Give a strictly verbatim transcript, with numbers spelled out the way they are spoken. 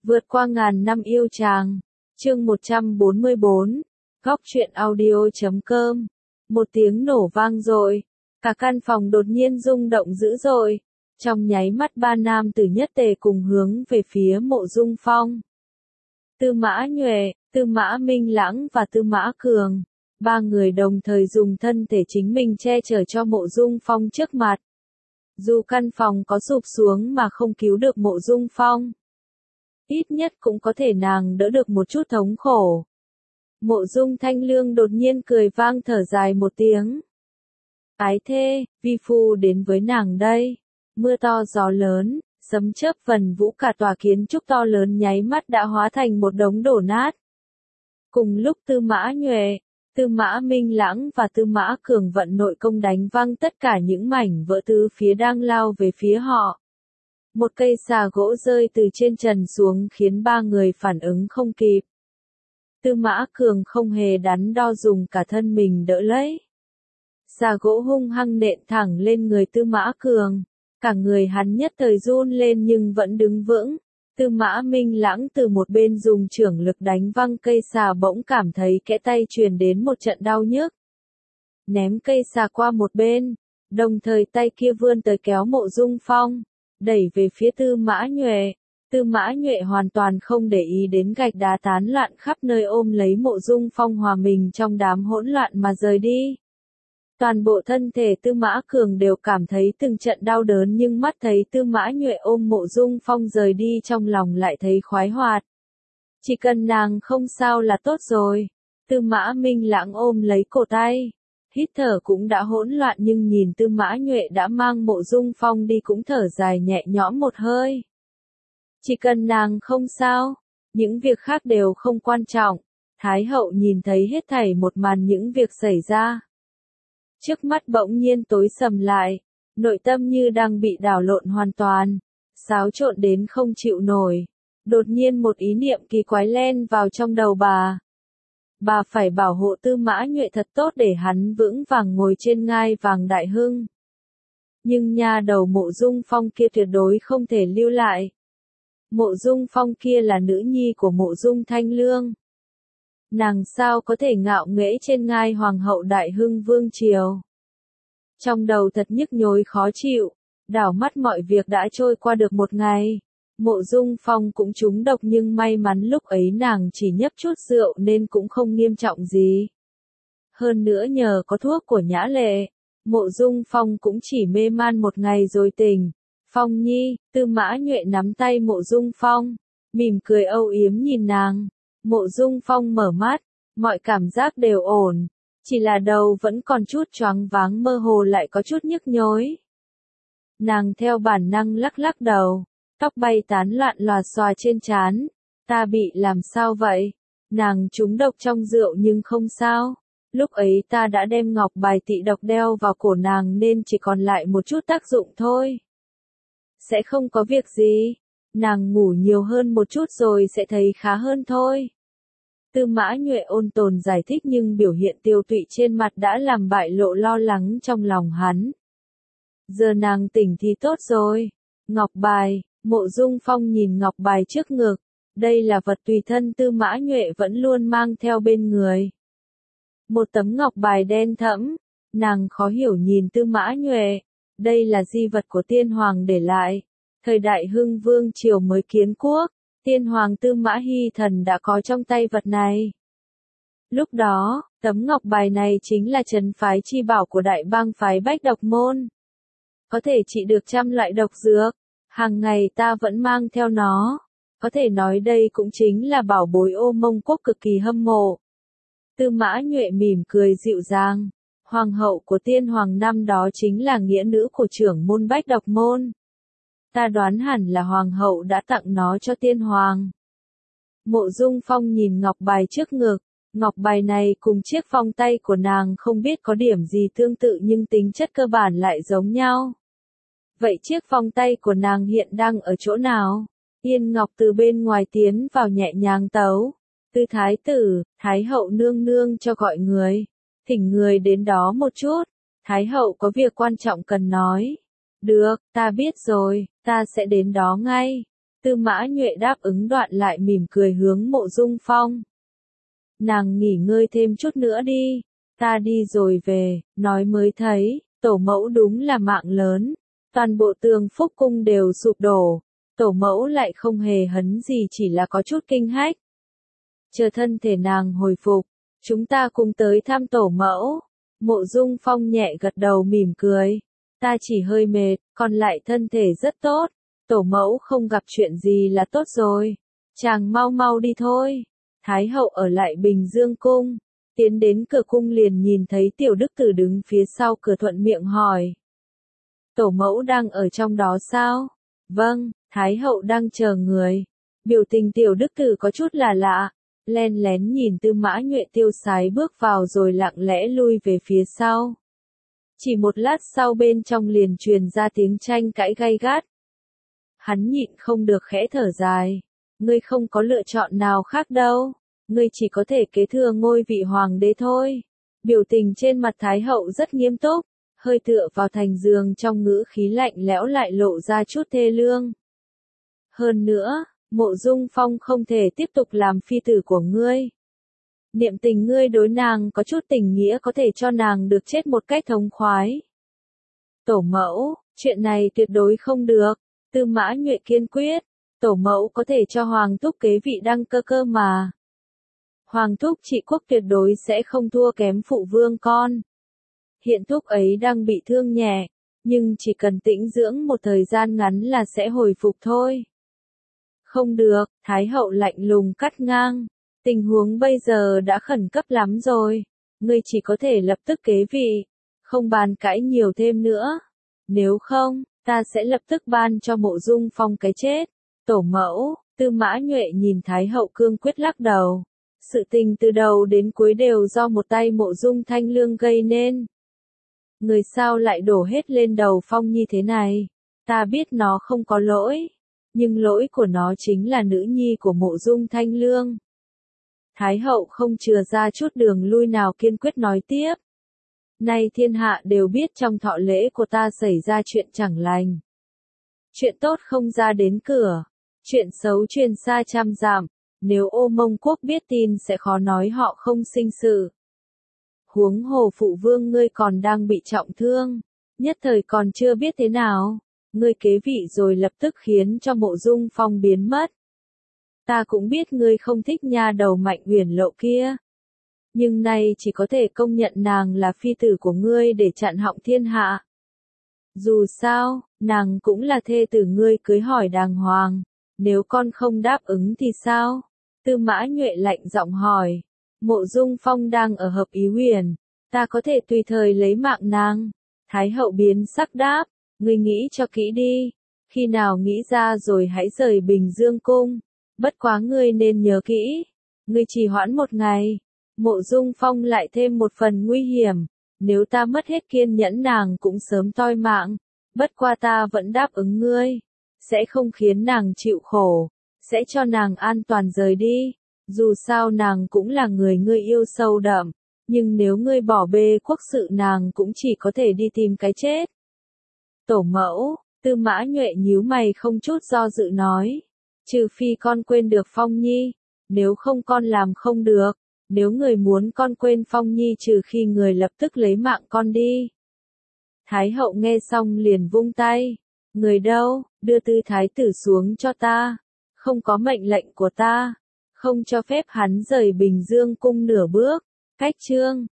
Vượt qua ngàn năm yêu chàng. Chương một trăm bốn mươi bốn. Góc truyện audio chấm com. Một tiếng nổ vang dội, cả căn phòng đột nhiên rung động dữ dội. Trong nháy mắt ba nam tử nhất tề cùng hướng về phía Mộ Dung Phong. Tư Mã Nhuệ, Tư Mã Minh Lãng và Tư Mã Cường, ba người đồng thời dùng thân thể chính mình che chở cho Mộ Dung Phong trước mặt. Dù căn phòng có sụp xuống mà không cứu được Mộ Dung Phong, ít nhất cũng có thể nàng đỡ được một chút thống khổ. Mộ Dung Thanh Lương đột nhiên cười vang thở dài một tiếng. Ái thê, vi phu đến với nàng đây. Mưa to gió lớn, sấm chớp vần vũ, cả tòa kiến trúc to lớn nháy mắt đã hóa thành một đống đổ nát. Cùng lúc Tư Mã Nhuệ, Tư Mã Minh Lãng và Tư Mã Cường vận nội công đánh văng tất cả những mảnh vỡ tứ phía đang lao về phía họ. Một cây xà gỗ rơi từ trên trần xuống khiến ba người phản ứng không kịp. Tư Mã Cường không hề đắn đo dùng cả thân mình đỡ lấy. Xà gỗ hung hăng nện thẳng lên người Tư Mã Cường. Cả người hắn nhất thời run lên nhưng vẫn đứng vững. Tư Mã Minh Lãng từ một bên dùng chưởng lực đánh văng cây xà, bỗng cảm thấy kẽ tay truyền đến một trận đau nhức. Ném cây xà qua một bên, đồng thời tay kia vươn tới kéo Mộ Dung Phong, đẩy về phía Tư Mã Nhuệ. Tư Mã Nhuệ hoàn toàn không để ý đến gạch đá tán loạn khắp nơi, ôm lấy Mộ Dung Phong hòa mình trong đám hỗn loạn mà rời đi. Toàn bộ thân thể Tư Mã Cường đều cảm thấy từng trận đau đớn, nhưng mắt thấy Tư Mã Nhuệ ôm Mộ Dung Phong rời đi, trong lòng lại thấy khoái hoạt. Chỉ cần nàng không sao là tốt rồi. Tư Mã Minh Lãng ôm lấy cổ tay, hít thở cũng đã hỗn loạn, nhưng nhìn Tư Mã Nhuệ đã mang Mộ Dung Phong đi cũng thở dài nhẹ nhõm một hơi. Chỉ cần nàng không sao, những việc khác đều không quan trọng. Thái hậu nhìn thấy hết thảy một màn những việc xảy ra. Trước mắt bỗng nhiên tối sầm lại, nội tâm như đang bị đảo lộn hoàn toàn, xáo trộn đến không chịu nổi. Đột nhiên một ý niệm kỳ quái len vào trong đầu bà. Bà phải bảo hộ Tư Mã Nhuệ thật tốt để hắn vững vàng ngồi trên ngai vàng đại hưng. Nhưng nha đầu Mộ Dung Phong kia tuyệt đối không thể lưu lại. Mộ Dung Phong kia là nữ nhi của Mộ Dung Thanh Lương. Nàng sao có thể ngạo nghễ trên ngai hoàng hậu đại hưng vương triều. Trong đầu thật nhức nhối khó chịu, đảo mắt mọi việc đã trôi qua được một ngày. Mộ Dung Phong cũng trúng độc, nhưng may mắn lúc ấy nàng chỉ nhấp chút rượu nên cũng không nghiêm trọng gì. Hơn nữa nhờ có thuốc của Nhã Lệ, Mộ Dung Phong cũng chỉ mê man một ngày rồi tỉnh. Phong nhi, Tư Mã Nhuệ nắm tay Mộ Dung Phong, mỉm cười âu yếm nhìn nàng. Mộ Dung Phong mở mắt, mọi cảm giác đều ổn, chỉ là đầu vẫn còn chút choáng váng, mơ hồ lại có chút nhức nhối. Nàng theo bản năng lắc lắc đầu, tóc bay tán loạn lòa xòa trên trán. Ta bị làm sao vậy? Nàng trúng độc trong rượu nhưng không sao. Lúc ấy ta đã đem ngọc bài tị độc đeo vào cổ nàng nên chỉ còn lại một chút tác dụng thôi. Sẽ không có việc gì. Nàng ngủ nhiều hơn một chút rồi sẽ thấy khá hơn thôi. Tư Mã Nhuệ ôn tồn giải thích, nhưng biểu hiện tiêu tụy trên mặt đã làm bại lộ lo lắng trong lòng hắn. Giờ nàng tỉnh thì tốt rồi. Ngọc bài, Mộ Dung Phong nhìn ngọc bài trước ngực. Đây là vật tùy thân Tư Mã Nhuệ vẫn luôn mang theo bên người. Một tấm ngọc bài đen thẫm. Nàng khó hiểu nhìn Tư Mã Nhuệ. Đây là di vật của tiên hoàng để lại. Thời đại hưng vương triều mới kiến quốc, tiên hoàng Tư Mã Hy Thần đã có trong tay vật này. Lúc đó, tấm ngọc bài này chính là trấn phái chi bảo của đại bang phái Bách Độc Môn. Có thể trị được trăm loại độc dược, hàng ngày ta vẫn mang theo nó. Có thể nói đây cũng chính là bảo bối Ô Mông Quốc cực kỳ hâm mộ. Tư Mã Nhuệ mỉm cười dịu dàng. Hoàng hậu của tiên hoàng năm đó chính là nghĩa nữ của trưởng môn Bách Độc Môn. Ta đoán hẳn là hoàng hậu đã tặng nó cho tiên hoàng. Mộ Dung Phong nhìn ngọc bài trước ngực. Ngọc bài này cùng chiếc phong tay của nàng không biết có điểm gì tương tự, nhưng tính chất cơ bản lại giống nhau. Vậy chiếc phong tay của nàng hiện đang ở chỗ nào? Yên Ngọc từ bên ngoài tiến vào nhẹ nhàng tấu. Tư thái tử, Thái hậu nương nương cho gọi người. Thỉnh người đến đó một chút. Thái hậu có việc quan trọng cần nói. Được, ta biết rồi, ta sẽ đến đó ngay. Tư Mã Nhuệ đáp ứng đoạn lại mỉm cười hướng Mộ Dung Phong. Nàng nghỉ ngơi thêm chút nữa đi, ta đi rồi về, nói mới thấy, tổ mẫu đúng là mạng lớn, toàn bộ tường Phúc Cung đều sụp đổ, tổ mẫu lại không hề hấn gì chỉ là có chút kinh hách. Chờ thân thể nàng hồi phục, chúng ta cùng tới thăm tổ mẫu. Mộ Dung Phong nhẹ gật đầu mỉm cười, ta chỉ hơi mệt, còn lại thân thể rất tốt, tổ mẫu không gặp chuyện gì là tốt rồi, chàng mau mau đi thôi. Thái hậu ở lại Bình Dương cung, tiến đến cửa cung liền nhìn thấy tiểu đức tử đứng phía sau cửa thuận miệng hỏi. Tổ mẫu đang ở trong đó sao? Vâng, Thái hậu đang chờ người. Biểu tình tiểu đức tử có chút là lạ, len lén nhìn Tư Mã Nhuệ tiêu sái bước vào rồi lặng lẽ lui về phía sau. Chỉ một lát sau bên trong liền truyền ra tiếng tranh cãi gay gắt. Hắn nhịn không được khẽ thở dài. Ngươi không có lựa chọn nào khác đâu. Ngươi chỉ có thể kế thừa ngôi vị hoàng đế thôi. Biểu tình trên mặt Thái hậu rất nghiêm túc, hơi tựa vào thành giường trong ngữ khí lạnh lẽo lại lộ ra chút thê lương. Hơn nữa, Mộ Dung Phong không thể tiếp tục làm phi tử của ngươi. Niệm tình ngươi đối nàng có chút tình nghĩa có thể cho nàng được chết một cách thống khoái. Tổ mẫu, chuyện này tuyệt đối không được. Tư Mã Nhuệ kiên quyết, tổ mẫu có thể cho Hoàng thúc kế vị đăng cơ cơ mà. Hoàng thúc trị quốc tuyệt đối sẽ không thua kém phụ vương con. Hiện thúc ấy đang bị thương nhẹ, nhưng chỉ cần tĩnh dưỡng một thời gian ngắn là sẽ hồi phục thôi. Không được, Thái hậu lạnh lùng cắt ngang. Tình huống bây giờ đã khẩn cấp lắm rồi. Ngươi chỉ có thể lập tức kế vị, không bàn cãi nhiều thêm nữa. Nếu không, ta sẽ lập tức ban cho Mộ Dung Phong cái chết. Tổ mẫu, Tư Mã Nhuệ nhìn Thái hậu cương quyết lắc đầu. Sự tình từ đầu đến cuối đều do một tay Mộ Dung Thanh Lương gây nên. Người sao lại đổ hết lên đầu Phong như thế này? Ta biết nó không có lỗi, nhưng lỗi của nó chính là nữ nhi của Mộ Dung Thanh Lương. Thái hậu không chừa ra chút đường lui nào kiên quyết nói tiếp. Nay thiên hạ đều biết trong thọ lễ của ta xảy ra chuyện chẳng lành. Chuyện tốt không ra đến cửa, chuyện xấu truyền xa trăm dặm, nếu Ô Mông Quốc biết tin sẽ khó nói họ không sinh sự. Huống hồ phụ vương ngươi còn đang bị trọng thương, nhất thời còn chưa biết thế nào, ngươi kế vị rồi lập tức khiến cho Mộ Dung Phong biến mất. Ta cũng biết ngươi không thích nha đầu Mạnh Uyển Lộ kia, nhưng nay chỉ có thể công nhận nàng là phi tử của ngươi để chặn họng thiên hạ. Dù sao, nàng cũng là thê tử ngươi cưới hỏi đàng hoàng, nếu con không đáp ứng thì sao? Tư Mã Nhuệ lạnh giọng hỏi. Mộ Dung Phong đang ở Hợp Ý Huyền, ta có thể tùy thời lấy mạng nàng. Thái hậu biến sắc đáp, ngươi nghĩ cho kỹ đi, khi nào nghĩ ra rồi hãy rời Bình Dương cung, bất quá ngươi nên nhớ kỹ, ngươi trì hoãn một ngày, Mộ Dung Phong lại thêm một phần nguy hiểm, nếu ta mất hết kiên nhẫn nàng cũng sớm toi mạng, bất qua ta vẫn đáp ứng ngươi, sẽ không khiến nàng chịu khổ, sẽ cho nàng an toàn rời đi. Dù sao nàng cũng là người ngươi yêu sâu đậm, nhưng nếu ngươi bỏ bê quốc sự nàng cũng chỉ có thể đi tìm cái chết. Tổ mẫu, Tư Mã Nhuệ nhíu mày không chút do dự nói, trừ phi con quên được Phong Nhi, nếu không con làm không được, nếu người muốn con quên Phong Nhi trừ khi người lập tức lấy mạng con đi. Thái hậu nghe xong liền vung tay, người đâu, đưa tư thái tử xuống cho ta, không có mệnh lệnh của ta. Không cho phép hắn rời Bình Dương cung nửa bước. Cách chương